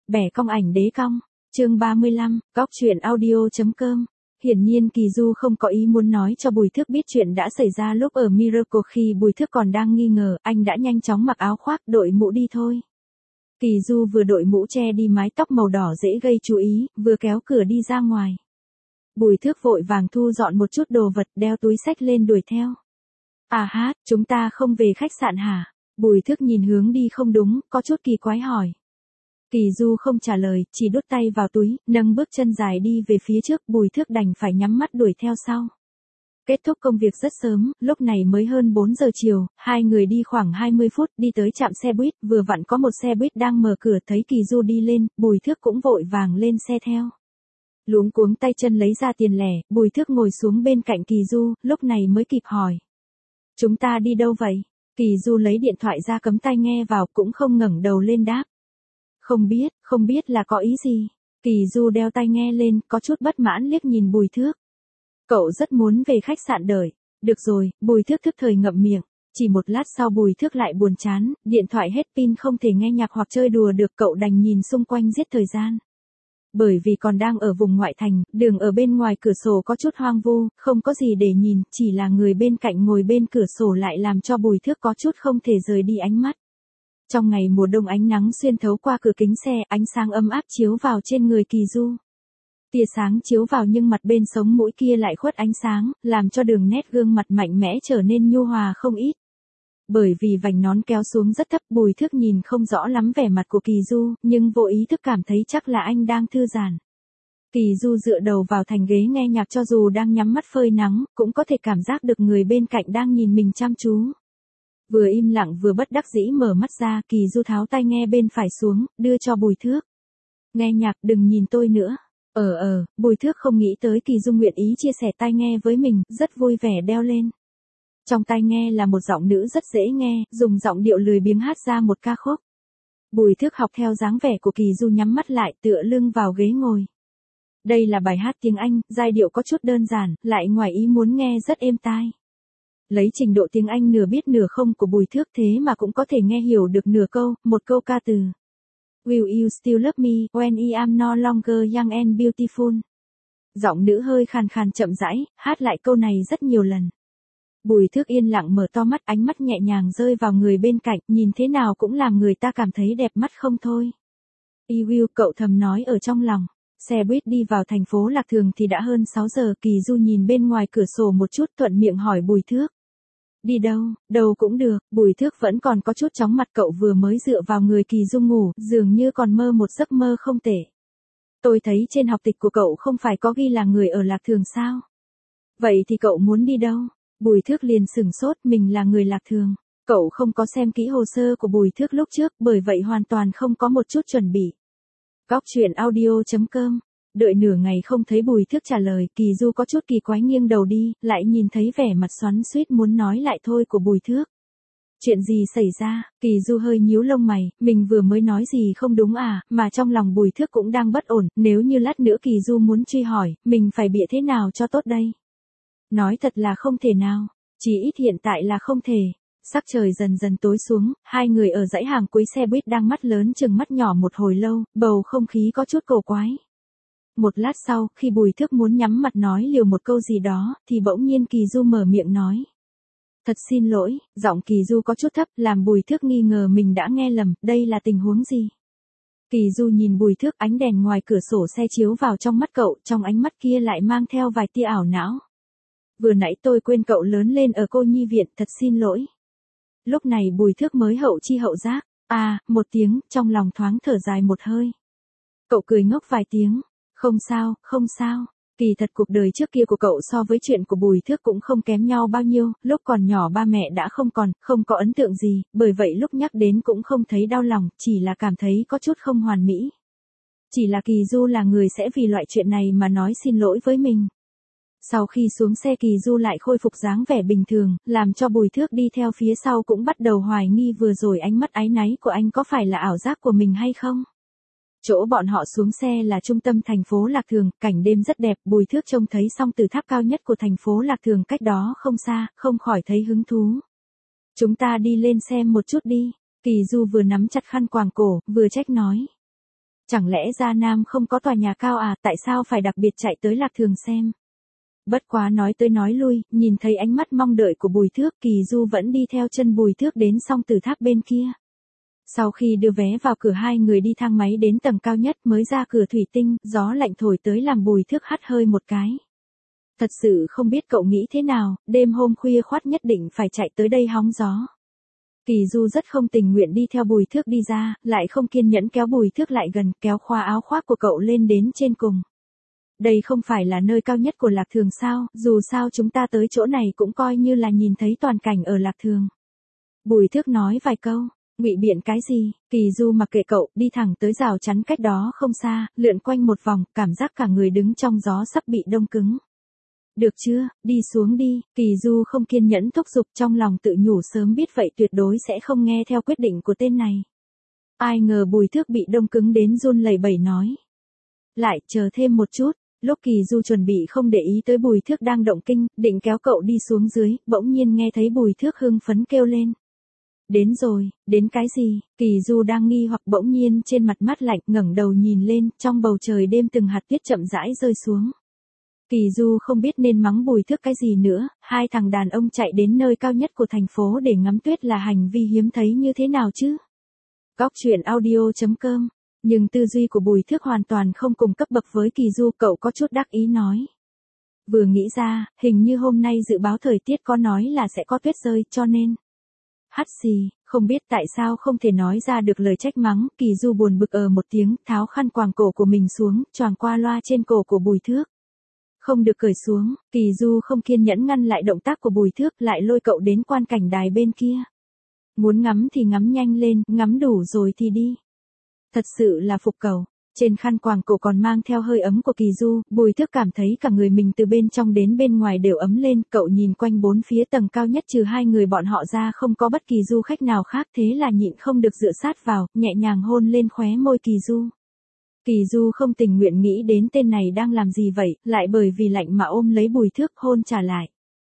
bẻ cong ảnh đế cong. Chương 35, Cóc truyện audio.com. Hiển nhiên Kỳ Du không có ý muốn nói cho Bùi Thước biết chuyện đã xảy ra lúc ở Miracle. Khi Bùi Thước còn đang nghi ngờ, anh đã nhanh chóng mặc áo khoác, đội mũ đi thôi. Kỳ Du vừa đội mũ che đi mái tóc màu đỏ dễ gây chú ý, vừa kéo cửa đi ra ngoài. Bùi Thước vội vàng thu dọn một chút đồ vật, đeo túi xách lên đuổi theo. À hát, chúng ta không về khách sạn hả? Bùi Thước nhìn hướng đi không đúng, có chút kỳ quái hỏi. Kỳ Du không trả lời, chỉ đút tay vào túi, nâng bước chân dài đi về phía trước. Bùi Thước đành phải nhắm mắt đuổi theo sau. Kết thúc công việc rất sớm, lúc này mới hơn 4 giờ chiều, hai người đi khoảng 20 phút, đi tới trạm xe buýt, vừa vặn có một xe buýt đang mở cửa, thấy Kỳ Du đi lên, Bùi Thước cũng vội vàng lên xe theo. Luống cuống tay chân lấy ra tiền lẻ, Bùi Thước ngồi xuống bên cạnh Kỳ Du, lúc này mới kịp hỏi. Chúng ta đi đâu vậy? Kỳ Du lấy điện thoại ra cắm tai nghe vào, cũng không ngẩng đầu lên đáp. Không biết là có ý gì. Kỳ Du đeo tai nghe lên, có chút bất mãn liếc nhìn Bùi Thước. Cậu rất muốn về khách sạn đợi. Được rồi, Bùi Thước thức thời ngậm miệng. Chỉ một lát sau Bùi Thước lại buồn chán, điện thoại hết pin không thể nghe nhạc hoặc chơi đùa được, cậu đành nhìn xung quanh giết thời gian. Bởi vì còn đang ở vùng ngoại thành, đường ở bên ngoài cửa sổ có chút hoang vu, không có gì để nhìn, chỉ là người bên cạnh ngồi bên cửa sổ lại làm cho Bùi Thước có chút không thể rời đi ánh mắt. Trong ngày mùa đông ánh nắng xuyên thấu qua cửa kính xe, ánh sáng ấm áp chiếu vào trên người Kỳ Du. Tia sáng chiếu vào nhưng mặt bên sống mũi kia lại khuất ánh sáng, làm cho đường nét gương mặt mạnh mẽ trở nên nhu hòa không ít. Bởi vì vành nón kéo xuống rất thấp, Bùi Thước nhìn không rõ lắm vẻ mặt của Kỳ Du, nhưng vô ý thức cảm thấy chắc là anh đang thư giãn. Kỳ Du dựa đầu vào thành ghế nghe nhạc, cho dù đang nhắm mắt phơi nắng, cũng có thể cảm giác được người bên cạnh đang nhìn mình chăm chú. Vừa im lặng vừa bất đắc dĩ mở mắt ra, Kỳ Du tháo tai nghe bên phải xuống, đưa cho Bùi Thước. Nghe nhạc, đừng nhìn tôi nữa. Bùi Thước không nghĩ tới Kỳ Du nguyện ý chia sẻ tai nghe với mình, rất vui vẻ đeo lên. Trong tai nghe là một giọng nữ rất dễ nghe, dùng giọng điệu lười biếng hát ra một ca khúc. Bùi Thước học theo dáng vẻ của Kỳ Du, nhắm mắt lại, tựa lưng vào ghế ngồi. Đây là bài hát tiếng Anh, giai điệu có chút đơn giản, lại ngoài ý muốn nghe rất êm tai. Lấy trình độ tiếng Anh nửa biết nửa không của Bùi Thước thế mà cũng có thể nghe hiểu được nửa câu, một câu ca từ. Will you still love me, when I am no longer young and beautiful? Giọng nữ hơi khàn khàn chậm rãi, hát lại câu này rất nhiều lần. Bùi Thước yên lặng mở to mắt, ánh mắt nhẹ nhàng rơi vào người bên cạnh, nhìn thế nào cũng làm người ta cảm thấy đẹp mắt không thôi. I will, cậu thầm nói ở trong lòng. Xe buýt đi vào thành phố Lạc Thường thì đã hơn 6 giờ, Kỳ Du nhìn bên ngoài cửa sổ một chút, thuận miệng hỏi Bùi Thước. Đi đâu? Đâu cũng được. Bùi Thước vẫn còn có chút chóng mặt, cậu vừa mới dựa vào người Kỳ Du ngủ, dường như còn mơ một giấc mơ không tệ. Tôi thấy trên học tịch của cậu không phải có ghi là người ở Lạc Thường sao? Vậy thì cậu muốn đi đâu? Bùi Thước liền sửng sốt, mình là người Lạc Thường. Cậu không có xem kỹ hồ sơ của Bùi Thước lúc trước, bởi vậy hoàn toàn không có một chút chuẩn bị. Cóc truyện audio.com. Đợi nửa ngày không thấy Bùi Thước trả lời, Kỳ Du có chút kỳ quái nghiêng đầu đi, lại nhìn thấy vẻ mặt xoắn xuýt muốn nói lại thôi của Bùi Thước. Chuyện gì xảy ra? Kỳ Du hơi nhíu lông mày, mình vừa mới nói gì không đúng à, mà trong lòng Bùi Thước cũng đang bất ổn, nếu như lát nữa Kỳ Du muốn truy hỏi, mình phải bịa thế nào cho tốt đây? Nói thật là không thể nào, chỉ ít hiện tại là không thể. Sắc trời dần dần tối xuống, hai người ở dãy hàng cuối xe buýt đang mắt lớn chừng mắt nhỏ một hồi lâu, bầu không khí có chút cổ quái. Một lát sau, khi Bùi Thước muốn nhắm mặt nói liều một câu gì đó, thì bỗng nhiên Kỳ Du mở miệng nói. Thật xin lỗi, giọng Kỳ Du có chút thấp, làm Bùi Thước nghi ngờ mình đã nghe lầm, đây là tình huống gì? Kỳ Du nhìn Bùi Thước, ánh đèn ngoài cửa sổ xe chiếu vào trong mắt cậu, trong ánh mắt kia lại mang theo vài tia ảo não. Vừa nãy tôi quên cậu lớn lên ở cô nhi viện, thật xin lỗi. Lúc này Bùi Thước mới hậu chi hậu giác, một tiếng, trong lòng thoáng thở dài một hơi. Cậu cười ngốc vài tiếng, không sao, kỳ thật cuộc đời trước kia của cậu so với chuyện của Bùi Thước cũng không kém nhau bao nhiêu, lúc còn nhỏ ba mẹ đã không có ấn tượng gì, bởi vậy lúc nhắc đến cũng không thấy đau lòng, chỉ là cảm thấy có chút không hoàn mỹ. Chỉ là Kỳ Du là người sẽ vì loại chuyện này mà nói xin lỗi với mình. Sau khi xuống xe Kỳ Du lại khôi phục dáng vẻ bình thường, làm cho Bùi Thước đi theo phía sau cũng bắt đầu hoài nghi vừa rồi ánh mắt áy náy của anh có phải là ảo giác của mình hay không. Chỗ bọn họ xuống xe là trung tâm thành phố Lạc Thường, cảnh đêm rất đẹp, Bùi Thước trông thấy song tử tháp cao nhất của thành phố Lạc Thường cách đó không xa, không khỏi thấy hứng thú. Chúng ta đi lên xem một chút đi. Kỳ Du vừa nắm chặt khăn quàng cổ, vừa trách nói. Chẳng lẽ Gia Nam không có tòa nhà cao à, tại sao phải đặc biệt chạy tới Lạc Thường xem? Bất quá nói tới nói lui, nhìn thấy ánh mắt mong đợi của Bùi Thước, Kỳ Du vẫn đi theo chân Bùi Thước đến song tử tháp bên kia. Sau khi đưa vé vào cửa, hai người đi thang máy đến tầng cao nhất, mới ra cửa thủy tinh, gió lạnh thổi tới làm Bùi Thước hắt hơi một cái. Thật sự không biết cậu nghĩ thế nào, đêm hôm khuya khoắt nhất định phải chạy tới đây hóng gió. Kỳ Du rất không tình nguyện đi theo Bùi Thước đi ra, lại không kiên nhẫn kéo Bùi Thước lại gần, kéo khoa áo khoác của cậu lên đến trên cùng. Đây không phải là nơi cao nhất của Lạc Thường sao, dù sao chúng ta tới chỗ này cũng coi như là nhìn thấy toàn cảnh ở Lạc Thường. Bùi Thước nói vài câu, ngụy biện cái gì, Kỳ Du mặc kệ cậu, đi thẳng tới rào chắn cách đó không xa, lượn quanh một vòng, cảm giác cả người đứng trong gió sắp bị đông cứng. Được chưa, đi xuống đi, Kỳ Du không kiên nhẫn thúc giục, trong lòng tự nhủ sớm biết vậy tuyệt đối sẽ không nghe theo quyết định của tên này. Ai ngờ Bùi Thước bị đông cứng đến run lẩy bẩy nói. Lại chờ thêm một chút, lúc Kỳ Du chuẩn bị không để ý tới Bùi Thước đang động kinh, định kéo cậu đi xuống dưới, bỗng nhiên nghe thấy Bùi Thước hưng phấn kêu lên. Đến rồi, đến cái gì, Kỳ Du đang nghi hoặc bỗng nhiên trên mặt mát lạnh, ngẩng đầu nhìn lên, trong bầu trời đêm từng hạt tuyết chậm rãi rơi xuống. Kỳ Du không biết nên mắng Bùi Thước cái gì nữa, hai thằng đàn ông chạy đến nơi cao nhất của thành phố để ngắm tuyết là hành vi hiếm thấy như thế nào chứ? Góc truyện audio.com. Nhưng tư duy của Bùi Thước hoàn toàn không cùng cấp bậc với Kỳ Du, cậu có chút đắc ý nói. Vừa nghĩ ra, hình như hôm nay dự báo thời tiết có nói là sẽ có tuyết rơi, cho nên. Hắt xì, không biết tại sao không thể nói ra được lời trách mắng, Kỳ Du buồn bực một tiếng, tháo khăn quàng cổ của mình xuống, choàng qua loa trên cổ của Bùi Thước. Không được cởi xuống, Kỳ Du không kiên nhẫn ngăn lại động tác của Bùi Thước, lại lôi cậu đến quan cảnh đài bên kia. Muốn ngắm thì ngắm nhanh lên, ngắm đủ rồi thì đi. Thật sự là phục cậu. Trên khăn quàng cổ còn mang theo hơi ấm của Kỳ Du, Bùi Thước cảm thấy cả người mình từ bên trong đến bên ngoài đều ấm lên, cậu nhìn quanh bốn phía tầng cao nhất trừ hai người bọn họ ra không có bất kỳ du khách nào khác, thế là nhịn không được dựa sát vào, nhẹ nhàng hôn lên khóe môi Kỳ Du. Kỳ Du không tình nguyện nghĩ đến tên này đang làm gì vậy, lại bởi vì lạnh mà ôm lấy Bùi Thước hôn trả lại.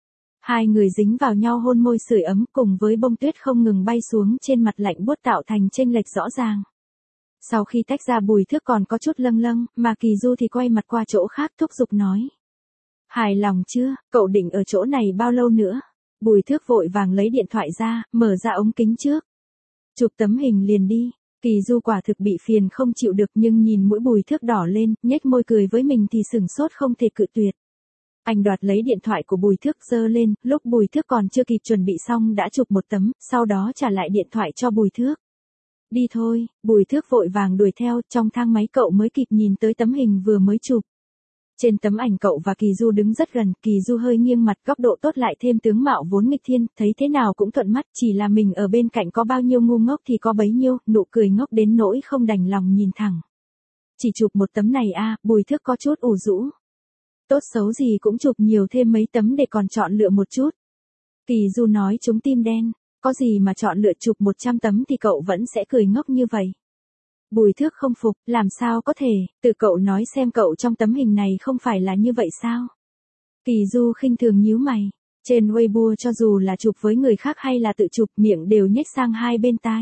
Hai người dính vào nhau hôn môi sưởi ấm cùng với bông tuyết không ngừng bay xuống trên mặt lạnh buốt tạo thành chênh lệch rõ ràng. Sau khi tách ra Bùi Thước còn có chút lâng lâng, mà Kỳ Du thì quay mặt qua chỗ khác thúc giục nói. Hài lòng chưa, cậu định ở chỗ này bao lâu nữa? Bùi Thước vội vàng lấy điện thoại ra, mở ra ống kính trước. Chụp tấm hình liền đi. Kỳ Du quả thực bị phiền không chịu được, nhưng nhìn mũi Bùi Thước đỏ lên, nhếch môi cười với mình thì sửng sốt không thể cự tuyệt. Anh đoạt lấy điện thoại của Bùi Thước giơ lên, lúc Bùi Thước còn chưa kịp chuẩn bị xong đã chụp một tấm, sau đó trả lại điện thoại cho Bùi Thước. Đi thôi, Bùi Thước vội vàng đuổi theo, trong thang máy cậu mới kịp nhìn tới tấm hình vừa mới chụp. Trên tấm ảnh cậu và Kỳ Du đứng rất gần, Kỳ Du hơi nghiêng mặt, góc độ tốt lại thêm tướng mạo vốn nghịch thiên, thấy thế nào cũng thuận mắt, chỉ là mình ở bên cạnh có bao nhiêu ngu ngốc thì có bấy nhiêu, nụ cười ngốc đến nỗi không đành lòng nhìn thẳng. Chỉ chụp một tấm này à, Bùi Thước có chút ủ rũ. Tốt xấu gì cũng chụp nhiều thêm mấy tấm để còn chọn lựa một chút. Kỳ Du nói trúng tim đen, có gì mà chọn lựa chụp 100 tấm thì cậu vẫn sẽ cười ngốc như vậy. Bùi Thước không phục, làm sao có thể, tự cậu nói xem cậu trong tấm hình này không phải là như vậy sao? Kỳ Du khinh thường nhíu mày, trên Weibo cho dù là chụp với người khác hay là tự chụp miệng đều nhếch sang hai bên tai.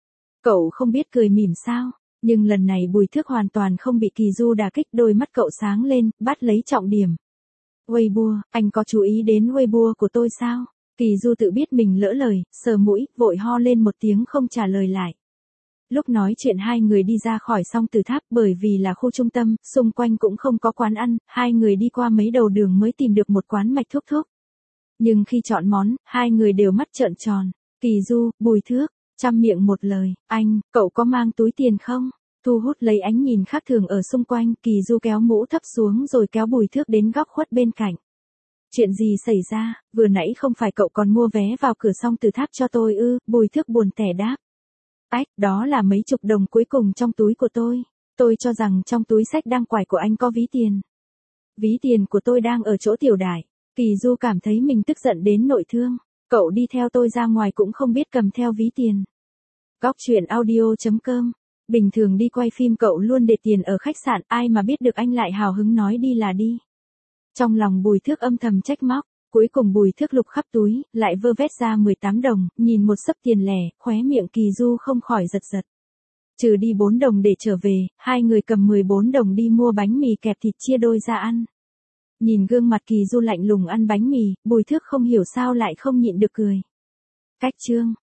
Cậu không biết cười mỉm sao? Nhưng lần này Bùi Thước hoàn toàn không bị Kỳ Du đả kích, đôi mắt cậu sáng lên, bắt lấy trọng điểm. Weibo, anh có chú ý đến Weibo của tôi sao? Kỳ Du tự biết mình lỡ lời, sờ mũi, vội ho lên một tiếng không trả lời lại. Lúc nói chuyện hai người đi ra khỏi song tử tháp, bởi vì là khu trung tâm, xung quanh cũng không có quán ăn, hai người đi qua mấy đầu đường mới tìm được một quán mạch thúc thúc. Nhưng khi chọn món, hai người đều mắt trợn tròn. Kỳ Du, Bùi Thước, chăm miệng một lời, anh, cậu có mang túi tiền không? Thu hút lấy ánh nhìn khác thường ở xung quanh, Kỳ Du kéo mũ thấp xuống rồi kéo Bùi Thước đến góc khuất bên cạnh. Chuyện gì xảy ra, vừa nãy không phải cậu còn mua vé vào cửa song tử tháp cho tôi ư? Bùi Thước buồn tẻ đáp. Ách, đó là mấy chục đồng cuối cùng trong túi của tôi. Tôi cho rằng trong túi xách đang quải của anh có ví tiền. Ví tiền của tôi đang ở chỗ tiểu đại. Kỳ Du cảm thấy mình tức giận đến nội thương. Cậu đi theo tôi ra ngoài cũng không biết cầm theo ví tiền. Góc truyện audio.com. Bình thường đi quay phim cậu luôn để tiền ở khách sạn, ai mà biết được anh lại hào hứng nói đi là đi. Trong lòng Bùi Thước âm thầm trách móc, cuối cùng Bùi Thước lục khắp túi, lại vơ vét ra 18 đồng, nhìn một xấp tiền lẻ, khóe miệng Kỳ Du không khỏi giật giật. Trừ đi 4 đồng để trở về, hai người cầm 14 đồng đi mua bánh mì kẹp thịt chia đôi ra ăn. Nhìn gương mặt Kỳ Du lạnh lùng ăn bánh mì, Bùi Thước không hiểu sao lại không nhịn được cười. Cách chương